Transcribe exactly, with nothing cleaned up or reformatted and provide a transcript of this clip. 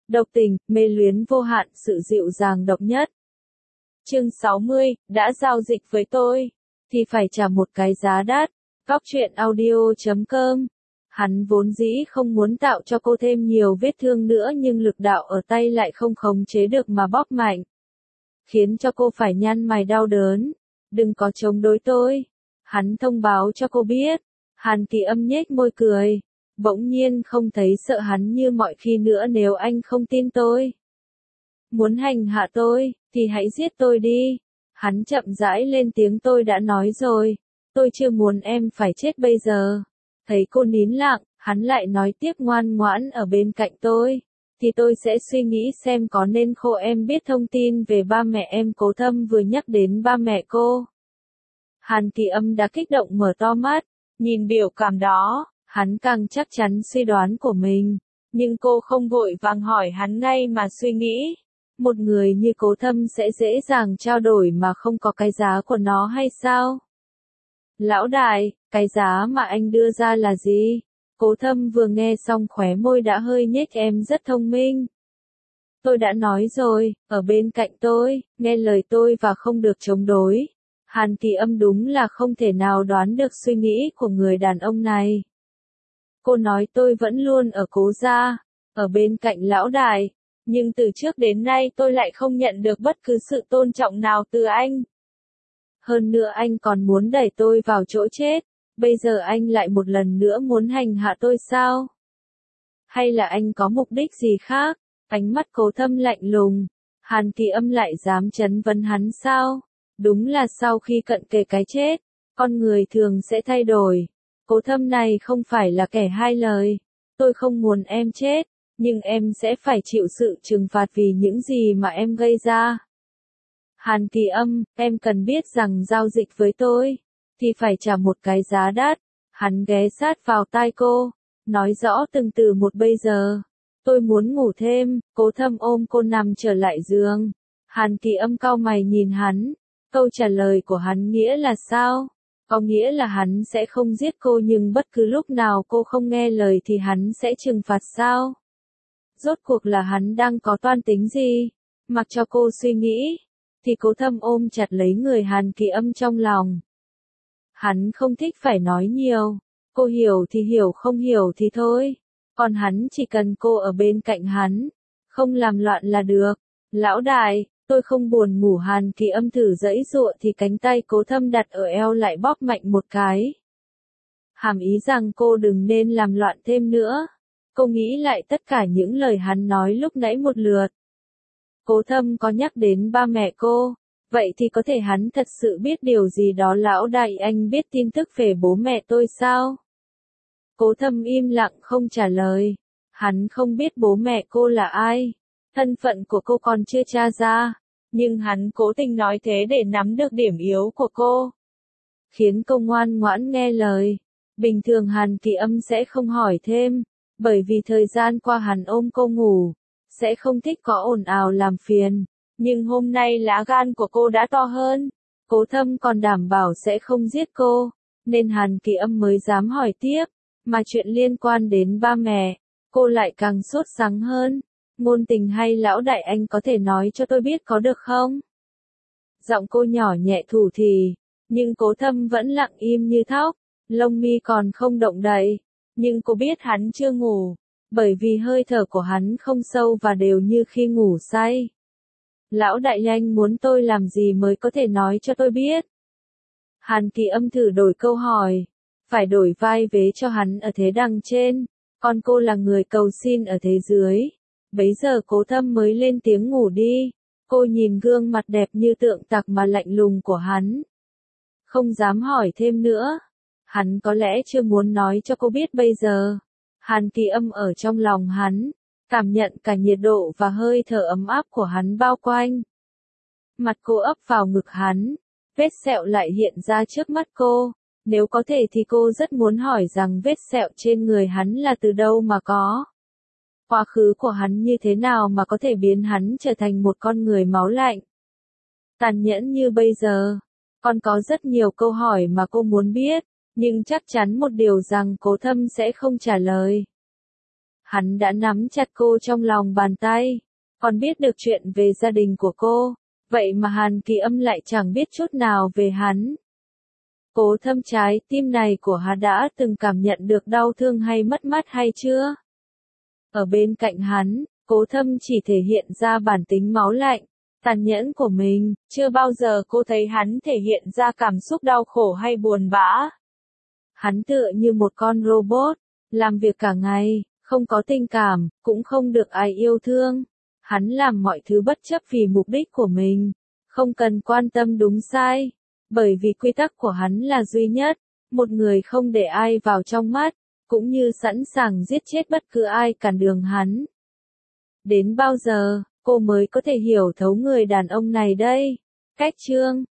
độc tình, mê luyến vô hạn, sự dịu dàng độc nhất. Chương sáu mươi, đã giao dịch với tôi, thì phải trả một cái giá đắt. Góc truyện audio chấm com. Hắn vốn dĩ không muốn tạo cho cô thêm nhiều vết thương nữa nhưng lực đạo ở tay lại không khống chế được mà bóp mạnh. Khiến cho cô phải nhăn mày đau đớn. Đừng có chống đối tôi. Hắn thông báo cho cô biết. Hàn Kỳ Âm nhếch môi cười. Bỗng nhiên không thấy sợ hắn như mọi khi nữa nếu anh không tin tôi. Muốn hành hạ tôi, thì hãy giết tôi đi. Hắn chậm rãi lên tiếng, tôi đã nói rồi. Tôi chưa muốn em phải chết bây giờ. Thấy cô nín lặng, hắn lại nói tiếp, ngoan ngoãn ở bên cạnh tôi. Thì tôi sẽ suy nghĩ xem có nên khô em biết thông tin về ba mẹ em. Cố Thâm vừa nhắc đến ba mẹ cô. Hàn Kỳ Âm đã kích động mở to mắt. Nhìn biểu cảm đó, hắn càng chắc chắn suy đoán của mình. Nhưng cô không vội vàng hỏi hắn ngay mà suy nghĩ. Một người như Cố Thâm sẽ dễ dàng trao đổi mà không có cái giá của nó hay sao? Lão đại, cái giá mà anh đưa ra là gì? Cố Thâm vừa nghe xong khóe môi đã hơi nhếch, em rất thông minh. Tôi đã nói rồi, ở bên cạnh tôi, nghe lời tôi và không được chống đối. Hàn Kỳ Âm đúng là không thể nào đoán được suy nghĩ của người đàn ông này. Cô nói tôi vẫn luôn ở Cố gia, ở bên cạnh lão đại. Nhưng từ trước đến nay tôi lại không nhận được bất cứ sự tôn trọng nào từ anh. Hơn nữa anh còn muốn đẩy tôi vào chỗ chết. Bây giờ anh lại một lần nữa muốn hành hạ tôi sao? Hay là anh có mục đích gì khác? Ánh mắt Cố Thâm lạnh lùng. Hàn Kỳ Âm lại dám chất vấn hắn sao? Đúng là sau khi cận kề cái chết, con người thường sẽ thay đổi. Cố Thâm này không phải là kẻ hai lời. Tôi không muốn em chết. Nhưng em sẽ phải chịu sự trừng phạt vì những gì mà em gây ra. Hàn Kỳ Âm, em cần biết rằng giao dịch với tôi, thì phải trả một cái giá đắt. Hắn ghé sát vào tai cô, nói rõ từng từ một. Bây giờ, tôi muốn ngủ thêm. Cố Thâm ôm cô nằm trở lại giường. Hàn Kỳ Âm cau mày nhìn hắn. Câu trả lời của hắn nghĩa là sao? Có nghĩa là hắn sẽ không giết cô nhưng bất cứ lúc nào cô không nghe lời thì hắn sẽ trừng phạt sao? Rốt cuộc là hắn đang có toan tính gì? Mặc cho cô suy nghĩ, thì Cố Thâm ôm chặt lấy người Hàn Kỳ Âm trong lòng. Hắn không thích phải nói nhiều. Cô hiểu thì hiểu, không hiểu thì thôi. Còn hắn chỉ cần cô ở bên cạnh hắn, không làm loạn là được. Lão đại, tôi không buồn ngủ. Hàn Kỳ Âm thử giãy giụa thì cánh tay Cố Thâm đặt ở eo lại bóp mạnh một cái. Hàm ý rằng cô đừng nên làm loạn thêm nữa. Cô nghĩ lại tất cả những lời hắn nói lúc nãy một lượt. Cố Thâm có nhắc đến ba mẹ cô, vậy thì có thể hắn thật sự biết điều gì đó. Lão đại, anh biết tin tức về bố mẹ tôi sao? Cố Thâm im lặng không trả lời. Hắn không biết bố mẹ cô là ai, thân phận của cô còn chưa tra ra, nhưng hắn cố tình nói thế để nắm được điểm yếu của cô, khiến cô ngoan ngoãn nghe lời. Bình thường Hàn Kỳ Âm sẽ không hỏi thêm, bởi vì thời gian qua hắn ôm cô ngủ, sẽ không thích có ồn ào làm phiền. Nhưng hôm nay lá gan của cô đã to hơn. Cố Thâm còn đảm bảo sẽ không giết cô, nên Hàn Kỳ Âm mới dám hỏi tiếp. Mà chuyện liên quan đến ba mẹ, cô lại càng sốt sắng hơn. Ngôn tình hay lão đại, anh có thể nói cho tôi biết có được không? Giọng cô nhỏ nhẹ thủ thỉ, nhưng Cố Thâm vẫn lặng im như thóc, lông mi còn không động đậy. Nhưng cô biết hắn chưa ngủ, bởi vì hơi thở của hắn không sâu và đều như khi ngủ say. Lão đại, anh muốn tôi làm gì mới có thể nói cho tôi biết? Hàn Kỳ Âm thử đổi câu hỏi, phải đổi vai vế cho hắn ở thế đằng trên, còn cô là người cầu xin ở thế dưới. Bấy giờ Cố Thâm mới lên tiếng, ngủ đi. Cô nhìn gương mặt đẹp như tượng tạc mà lạnh lùng của hắn, không dám hỏi thêm nữa. Hắn có lẽ chưa muốn nói cho cô biết bây giờ. Hàn Kỳ Âm ở trong lòng hắn, cảm nhận cả nhiệt độ và hơi thở ấm áp của hắn bao quanh. Mặt cô ấp vào ngực hắn, vết sẹo lại hiện ra trước mắt cô. Nếu có thể thì cô rất muốn hỏi rằng vết sẹo trên người hắn là từ đâu mà có. Quá khứ của hắn như thế nào mà có thể biến hắn trở thành một con người máu lạnh, tàn nhẫn như bây giờ. Còn có rất nhiều câu hỏi mà cô muốn biết, nhưng chắc chắn một điều rằng Cố Thâm sẽ không trả lời. Hắn đã nắm chặt cô trong lòng bàn tay, còn biết được chuyện về gia đình của cô, vậy mà Hàn Kỳ Âm lại chẳng biết chút nào về hắn. Cố Thâm, trái tim này của hắn đã từng cảm nhận được đau thương hay mất mát hay chưa? Ở bên cạnh hắn, Cố Thâm chỉ thể hiện ra bản tính máu lạnh, tàn nhẫn của mình, chưa bao giờ cô thấy hắn thể hiện ra cảm xúc đau khổ hay buồn bã. Hắn tựa như một con robot, làm việc cả ngày, không có tình cảm, cũng không được ai yêu thương. Hắn làm mọi thứ bất chấp vì mục đích của mình, không cần quan tâm đúng sai, bởi vì quy tắc của hắn là duy nhất, một người không để ai vào trong mắt, cũng như sẵn sàng giết chết bất cứ ai cản đường hắn. Đến bao giờ, cô mới có thể hiểu thấu người đàn ông này đây? Cách chương